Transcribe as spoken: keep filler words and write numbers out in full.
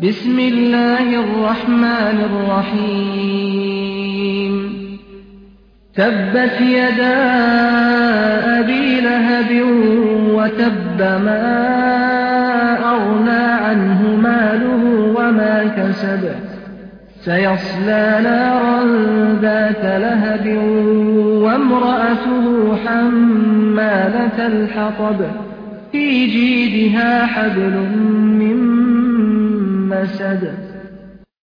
بسم الله الرحمن الرحيم تبت يدا أبي لهب وتب ما أغنى عنه ماله وما كسب سيصلى نارا ذات لهب وامرأته حمالة الحطب في جيدها حبل من مسد